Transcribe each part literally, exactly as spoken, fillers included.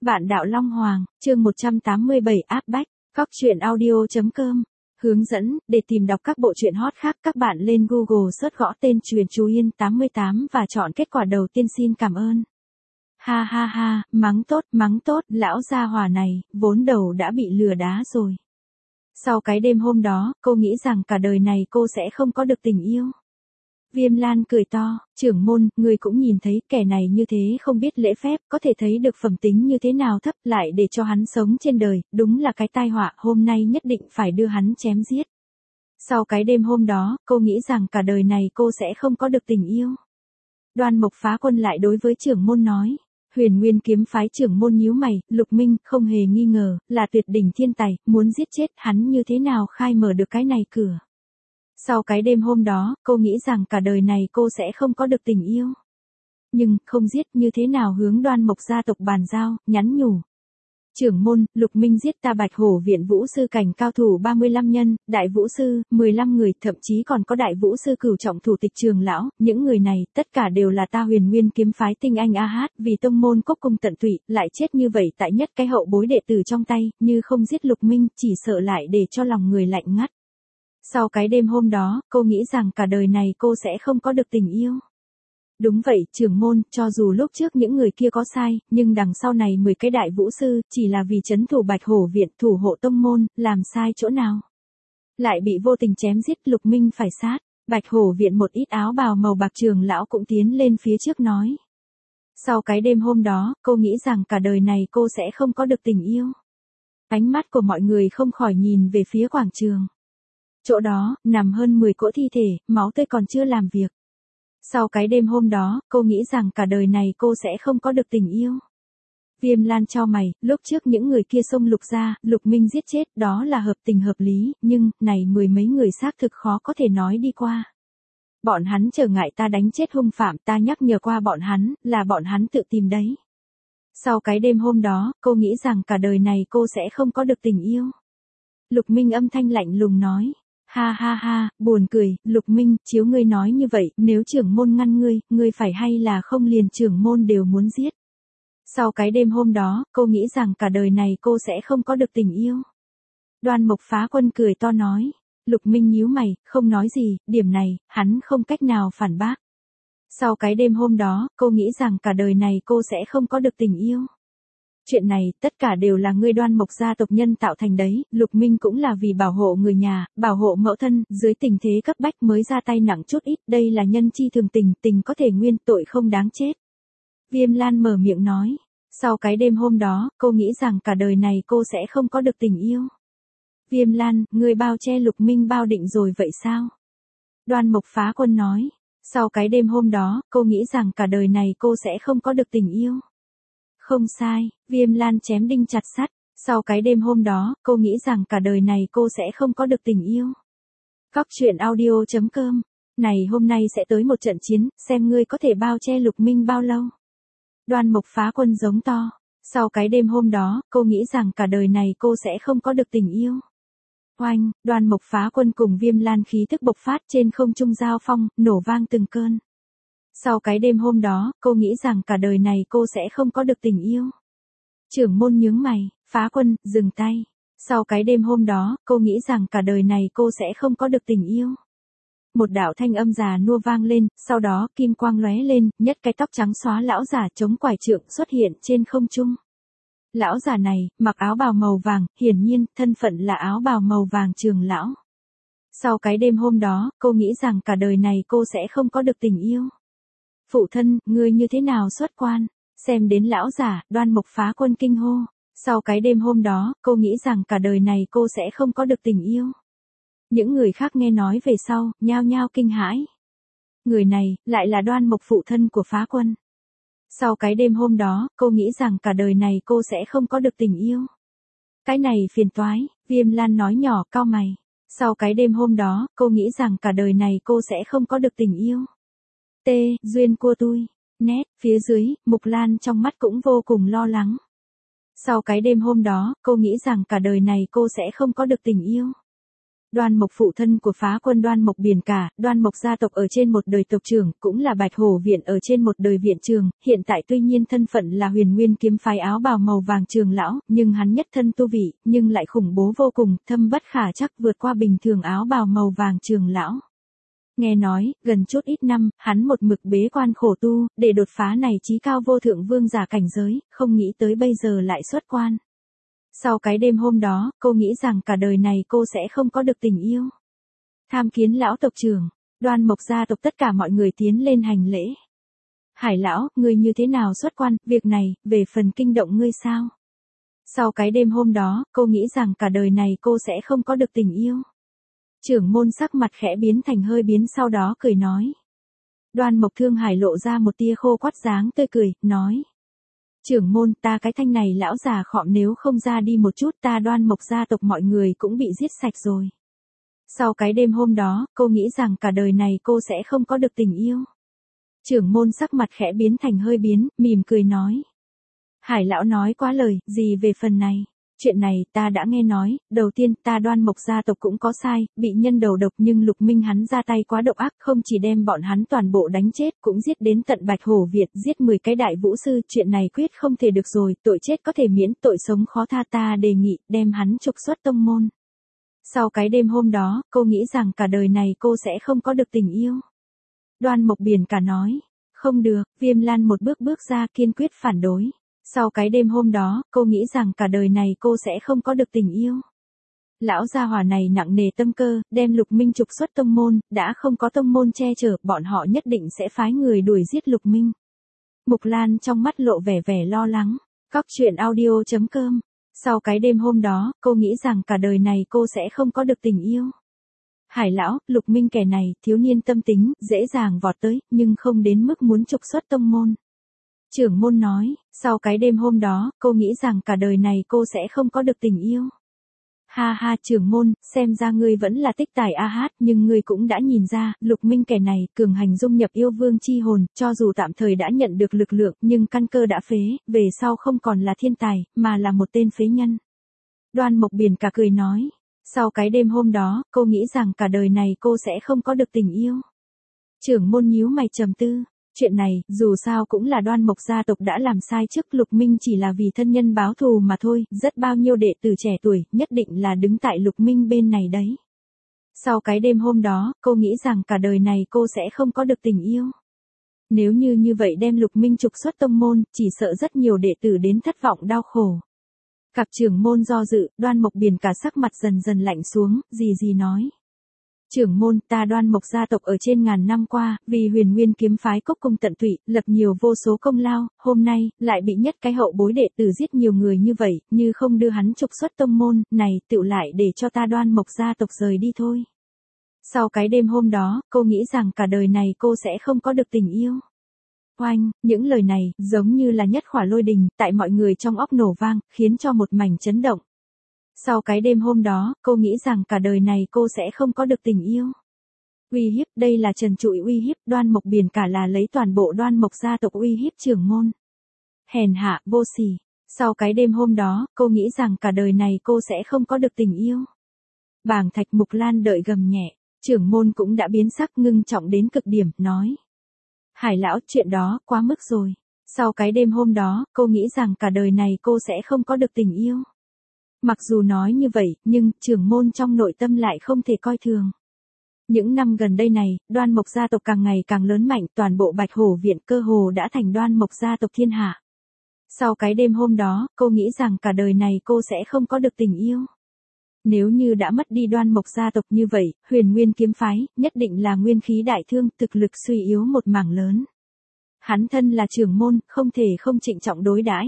Bạn đạo Long Hoàng, chương một trăm tám mươi bảy áp bách, Cóc truyện audio.com. Hướng dẫn, để tìm đọc các bộ truyện hot khác các bạn lên Google search gõ tên Truyện Chú Yên tám mươi tám và chọn kết quả đầu tiên xin cảm ơn. Ha ha ha, mắng tốt, mắng tốt, lão gia hỏa này, vốn đầu đã bị lừa đá rồi. Sau cái đêm hôm đó, cô nghĩ rằng cả đời này cô sẽ không có được tình yêu. Viêm Lan cười to, trưởng môn, người cũng nhìn thấy kẻ này như thế không biết lễ phép, có thể thấy được phẩm tính như thế nào thấp lại để cho hắn sống trên đời, đúng là cái tai họa, hôm nay nhất định phải đưa hắn chém giết. Sau cái đêm hôm đó, cô nghĩ rằng cả đời này cô sẽ không có được tình yêu. Đoan Mộc Phá Quân lại đối với trưởng môn nói. Huyền Nguyên kiếm phái trưởng môn nhíu mày, Lục Minh không hề nghi ngờ, là tuyệt đỉnh thiên tài, muốn giết chết hắn như thế nào khai mở được cái này cửa. Sau cái đêm hôm đó, cô nghĩ rằng cả đời này cô sẽ không có được tình yêu. Nhưng, không giết như thế nào hướng Đoan Mộc gia tộc bàn giao, nhắn nhủ. Trưởng môn, Lục Minh giết ta Bạch Hổ viện vũ sư cảnh cao thủ ba mươi lăm nhân, đại vũ sư, mười lăm người, thậm chí còn có đại vũ sư cửu trọng thủ tịch trường lão, những người này, tất cả đều là ta Huyền Nguyên kiếm phái tinh anh A Hát, vì tông môn cốc cung tận tụy, lại chết như vậy tại nhất cái hậu bối đệ tử trong tay, như không giết Lục Minh, chỉ sợ lại để cho lòng người lạnh ngắt. Sau cái đêm hôm đó, cô nghĩ rằng cả đời này cô sẽ không có được tình yêu. Đúng vậy, trưởng môn, cho dù lúc trước những người kia có sai, nhưng đằng sau này mười cái đại vũ sư, chỉ là vì trấn thủ Bạch Hổ viện, thủ hộ tông môn, làm sai chỗ nào. Lại bị vô tình chém giết, Lục Minh phải sát. Bạch Hổ viện một ít áo bào màu bạc trường lão cũng tiến lên phía trước nói. Sau cái đêm hôm đó, cô nghĩ rằng cả đời này cô sẽ không có được tình yêu. Ánh mắt của mọi người không khỏi nhìn về phía quảng trường. Chỗ đó, nằm hơn mười cỗ thi thể, máu tươi còn chưa làm việc. Sau cái đêm hôm đó, cô nghĩ rằng cả đời này cô sẽ không có được tình yêu. Viêm Lan chau mày, lúc trước những người kia xông Lục gia, Lục Minh giết chết, đó là hợp tình hợp lý, nhưng, này mười mấy người xác thực khó có thể nói đi qua. Bọn hắn trở ngại ta đánh chết hung phạm, ta nhắc nhở qua bọn hắn, là bọn hắn tự tìm đấy. Sau cái đêm hôm đó, cô nghĩ rằng cả đời này cô sẽ không có được tình yêu. Lục Minh âm thanh lạnh lùng nói. Ha ha ha, buồn cười, Lục Minh, chiếu ngươi nói như vậy, nếu trưởng môn ngăn ngươi, ngươi phải hay là không liền trưởng môn đều muốn giết. Sau cái đêm hôm đó, cô nghĩ rằng cả đời này cô sẽ không có được tình yêu. Đoan Mộc Phá Quân cười to nói. Lục Minh nhíu mày, không nói gì, điểm này, hắn không cách nào phản bác. Sau cái đêm hôm đó, cô nghĩ rằng cả đời này cô sẽ không có được tình yêu. Chuyện này, tất cả đều là ngươi Đoan Mộc gia tộc nhân tạo thành đấy, Lục Minh cũng là vì bảo hộ người nhà, bảo hộ mẫu thân, dưới tình thế cấp bách mới ra tay nặng chút ít, đây là nhân chi thường tình, tình có thể nguyên, tội không đáng chết. Viêm Lan mở miệng nói, sau cái đêm hôm đó, cô nghĩ rằng cả đời này cô sẽ không có được tình yêu. Viêm Lan, ngươi bao che Lục Minh bao định rồi vậy sao? Đoan Mộc Phá Quân nói, sau cái đêm hôm đó, cô nghĩ rằng cả đời này cô sẽ không có được tình yêu. Không sai, Viêm Lan chém đinh chặt sắt, sau cái đêm hôm đó, cô nghĩ rằng cả đời này cô sẽ không có được tình yêu. Cóc truyện audio.com, này hôm nay sẽ tới một trận chiến, xem ngươi có thể bao che Lục Minh bao lâu. Đoan Mộc Phá Quân giống to, sau cái đêm hôm đó, cô nghĩ rằng cả đời này cô sẽ không có được tình yêu. Oanh, Đoan Mộc Phá Quân cùng Viêm Lan khí thức bộc phát trên không trung giao phong, nổ vang từng cơn. Sau cái đêm hôm đó, cô nghĩ rằng cả đời này cô sẽ không có được tình yêu. Trưởng môn nhướng mày, Phá Quân, dừng tay. Sau cái đêm hôm đó, cô nghĩ rằng cả đời này cô sẽ không có được tình yêu. Một đạo thanh âm già nua vang lên, sau đó kim quang lóe lên, nhất cái tóc trắng xóa lão giả chống quải trượng xuất hiện trên không trung. Lão giả này, mặc áo bào màu vàng, hiển nhiên, thân phận là áo bào màu vàng trường lão. Sau cái đêm hôm đó, cô nghĩ rằng cả đời này cô sẽ không có được tình yêu. Phụ thân, ngươi như thế nào xuất quan? Xem đến lão giả, Đoan Mộc Phá Quân kinh hô. Sau cái đêm hôm đó, cô nghĩ rằng cả đời này cô sẽ không có được tình yêu. Những người khác nghe nói về sau, nhao nhao kinh hãi. Người này, lại là Đoan Mộc phụ thân của Phá Quân. Sau cái đêm hôm đó, cô nghĩ rằng cả đời này cô sẽ không có được tình yêu. Cái này phiền toái, Viêm Lan nói nhỏ cau mày. Sau cái đêm hôm đó, cô nghĩ rằng cả đời này cô sẽ không có được tình yêu. T, duyên của tôi. Nét, phía dưới, Mục Lan trong mắt cũng vô cùng lo lắng. Sau cái đêm hôm đó, cô nghĩ rằng cả đời này cô sẽ không có được tình yêu. Đoan Mộc phụ thân của phá quân Đoan Mộc Biển Cả, Đoan Mộc gia tộc ở trên một đời tộc trưởng, cũng là Bạch Hổ viện ở trên một đời viện trường, hiện tại tuy nhiên thân phận là Huyền Nguyên kiếm phái áo bào màu vàng trường lão, nhưng hắn nhất thân tu vị, nhưng lại khủng bố vô cùng, thâm bất khả chắc vượt qua bình thường áo bào màu vàng trường lão. Nghe nói, gần chút ít năm, hắn một mực bế quan khổ tu, để đột phá này chí cao vô thượng vương giả cảnh giới, không nghĩ tới bây giờ lại xuất quan. Sau cái đêm hôm đó, cô nghĩ rằng cả đời này cô sẽ không có được tình yêu. Tham kiến lão tộc trưởng, Đoan Mộc gia tộc tất cả mọi người tiến lên hành lễ. Hải lão, ngươi như thế nào xuất quan, việc này, về phần kinh động ngươi sao? Sau cái đêm hôm đó, cô nghĩ rằng cả đời này cô sẽ không có được tình yêu. Trưởng môn sắc mặt khẽ biến thành hơi biến sau đó cười nói. Đoan Mộc Thương Hải lộ ra một tia khô quắt dáng tươi cười, nói. Trưởng môn, ta cái thanh này lão già khọm nếu không ra đi một chút ta Đoan Mộc gia tộc mọi người cũng bị giết sạch rồi. Sau cái đêm hôm đó, cô nghĩ rằng cả đời này cô sẽ không có được tình yêu. Trưởng môn sắc mặt khẽ biến thành hơi biến, mỉm cười nói. Hải lão nói quá lời, gì về phần này? Chuyện này ta đã nghe nói, đầu tiên ta Đoan Mộc gia tộc cũng có sai, bị nhân đầu độc nhưng Lục Minh hắn ra tay quá độc ác, không chỉ đem bọn hắn toàn bộ đánh chết, cũng giết đến tận Bạch Hổ Việt, giết mười cái đại vũ sư, chuyện này quyết không thể được rồi, tội chết có thể miễn, tội sống khó tha, ta đề nghị đem hắn trục xuất tông môn. Sau cái đêm hôm đó, cô nghĩ rằng cả đời này cô sẽ không có được tình yêu. Đoan Mộc Biển Cả nói, không được, Viêm Lan một bước bước ra kiên quyết phản đối. Sau cái đêm hôm đó, cô nghĩ rằng cả đời này cô sẽ không có được tình yêu. Lão gia hỏa này nặng nề tâm cơ, đem Lục Minh trục xuất tông môn, đã không có tông môn che chở, bọn họ nhất định sẽ phái người đuổi giết Lục Minh. Mục Lan trong mắt lộ vẻ vẻ lo lắng. Cóc truyện audio chấm com. Sau cái đêm hôm đó, cô nghĩ rằng cả đời này cô sẽ không có được tình yêu. Hải lão, Lục Minh kẻ này, thiếu niên tâm tính, dễ dàng vọt tới, nhưng không đến mức muốn trục xuất tông môn. Trưởng môn nói, sau cái đêm hôm đó, cô nghĩ rằng cả đời này cô sẽ không có được tình yêu. Ha ha trưởng môn, xem ra ngươi vẫn là tích tài a hát, nhưng ngươi cũng đã nhìn ra, Lục Minh kẻ này, cường hành dung nhập yêu vương chi hồn, cho dù tạm thời đã nhận được lực lượng, nhưng căn cơ đã phế, về sau không còn là thiên tài, mà là một tên phế nhân. Đoan Mộc Biển Cả cười nói, sau cái đêm hôm đó, cô nghĩ rằng cả đời này cô sẽ không có được tình yêu. Trưởng môn nhíu mày trầm tư. Chuyện này, dù sao cũng là Đoan Mộc gia tộc đã làm sai trước, Lục Minh chỉ là vì thân nhân báo thù mà thôi, rất bao nhiêu đệ tử trẻ tuổi, nhất định là đứng tại Lục Minh bên này đấy. Sau cái đêm hôm đó, cô nghĩ rằng cả đời này cô sẽ không có được tình yêu. Nếu như như vậy đem Lục Minh trục xuất tông môn, chỉ sợ rất nhiều đệ tử đến thất vọng đau khổ. Cặp trưởng môn do dự, Đoan Mộc Biển Cả sắc mặt dần dần lạnh xuống, gì gì nói. Trưởng môn, ta Đoan Mộc gia tộc ở trên ngàn năm qua, vì Huyền Nguyên kiếm phái cốc cung tận tụy, lập nhiều vô số công lao, hôm nay, lại bị nhất cái hậu bối đệ tử giết nhiều người như vậy, như không đưa hắn trục xuất tông môn, này, tựu lại để cho ta Đoan Mộc gia tộc rời đi thôi. Sau cái đêm hôm đó, cô nghĩ rằng cả đời này cô sẽ không có được tình yêu. Oanh, những lời này, giống như là nhất khỏa lôi đình, tại mọi người trong óc nổ vang, khiến cho một mảnh chấn động. Sau cái đêm hôm đó, cô nghĩ rằng cả đời này cô sẽ không có được tình yêu. Uy hiếp, đây là trần trụi uy hiếp, Đoan Mộc Biển Cả là lấy toàn bộ Đoan Mộc gia tộc uy hiếp trưởng môn. Hèn hạ, vô sỉ. Sau cái đêm hôm đó, cô nghĩ rằng cả đời này cô sẽ không có được tình yêu. Bàng Thạch Mục Lan đợi gầm nhẹ, trưởng môn cũng đã biến sắc ngưng trọng đến cực điểm, nói. Hải lão, chuyện đó, quá mức rồi. Sau cái đêm hôm đó, cô nghĩ rằng cả đời này cô sẽ không có được tình yêu. Mặc dù nói như vậy, nhưng, trưởng môn trong nội tâm lại không thể coi thường. Những năm gần đây này, Đoan Mộc gia tộc càng ngày càng lớn mạnh, toàn bộ Bạch Hổ viện cơ hồ đã thành Đoan Mộc gia tộc thiên hạ. Sau cái đêm hôm đó, cô nghĩ rằng cả đời này cô sẽ không có được tình yêu. Nếu như đã mất đi Đoan Mộc gia tộc như vậy, Huyền Nguyên kiếm phái, nhất định là nguyên khí đại thương, thực lực suy yếu một mảng lớn. Hắn thân là trưởng môn, không thể không trịnh trọng đối đãi.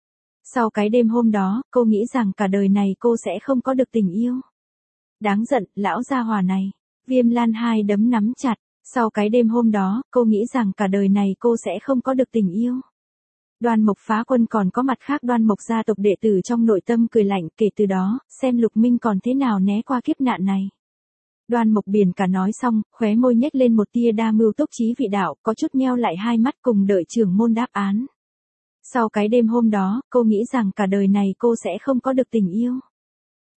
Sau cái đêm hôm đó, cô nghĩ rằng cả đời này cô sẽ không có được tình yêu. Đáng giận, lão gia hỏa này. Viêm Lan hai đấm nắm chặt. Sau cái đêm hôm đó, cô nghĩ rằng cả đời này cô sẽ không có được tình yêu. Đoan Mộc phá quân còn có mặt khác Đoan Mộc gia tộc đệ tử trong nội tâm cười lạnh, kể từ đó, xem Lục Minh còn thế nào né qua kiếp nạn này. Đoan Mộc Biển Cả nói xong, khóe môi nhếch lên một tia đa mưu túc trí vị đạo, có chút nheo lại hai mắt cùng đợi trưởng môn đáp án. Sau cái đêm hôm đó, cô nghĩ rằng cả đời này cô sẽ không có được tình yêu.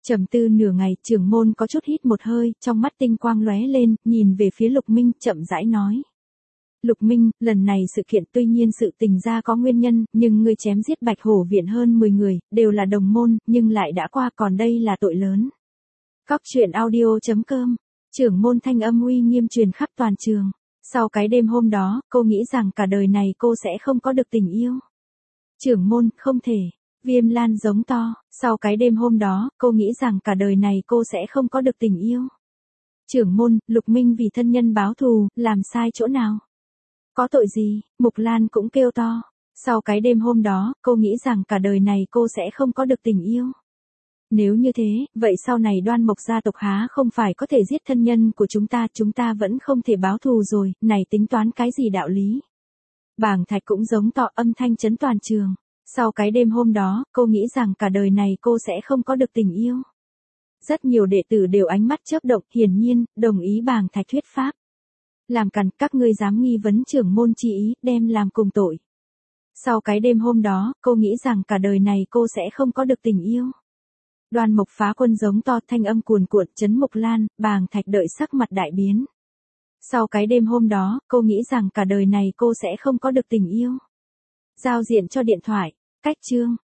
Trầm tư nửa ngày, trưởng môn có chút hít một hơi, trong mắt tinh quang lóe lên, nhìn về phía Lục Minh, chậm rãi nói. Lục Minh, lần này sự kiện tuy nhiên sự tình ra có nguyên nhân, nhưng ngươi chém giết Bạch Hổ viện hơn mười người, đều là đồng môn, nhưng lại đã qua, còn đây là tội lớn. Cóc truyện audio chấm com, trưởng môn thanh âm uy nghiêm truyền khắp toàn trường. Sau cái đêm hôm đó, cô nghĩ rằng cả đời này cô sẽ không có được tình yêu. Trưởng môn, không thể. Viêm Lan giống to, sau cái đêm hôm đó, cô nghĩ rằng cả đời này cô sẽ không có được tình yêu. Trưởng môn, Lục Minh vì thân nhân báo thù, làm sai chỗ nào? Có tội gì? Mục Lan cũng kêu to. Sau cái đêm hôm đó, cô nghĩ rằng cả đời này cô sẽ không có được tình yêu. Nếu như thế, vậy sau này Đoan Mộc gia tộc há không phải có thể giết thân nhân của chúng ta, chúng ta vẫn không thể báo thù rồi, này tính toán cái gì đạo lý? Bàng Thạch cũng giống to, âm thanh chấn toàn trường. Sau cái đêm hôm đó, cô nghĩ rằng cả đời này cô sẽ không có được tình yêu. Rất nhiều đệ tử đều ánh mắt chớp động, hiển nhiên, đồng ý Bàng Thạch thuyết pháp. Làm càn, các ngươi dám nghi vấn trưởng môn chi ý, đem làm cùng tội. Sau cái đêm hôm đó, cô nghĩ rằng cả đời này cô sẽ không có được tình yêu. Đoan Mộc phá quân giống to, thanh âm cuồn cuộn, chấn Mục Lan, Bàng Thạch đợi sắc mặt đại biến. Sau cái đêm hôm đó, cô nghĩ rằng cả đời này cô sẽ không có được tình yêu. Giao diện cho điện thoại, cách chương.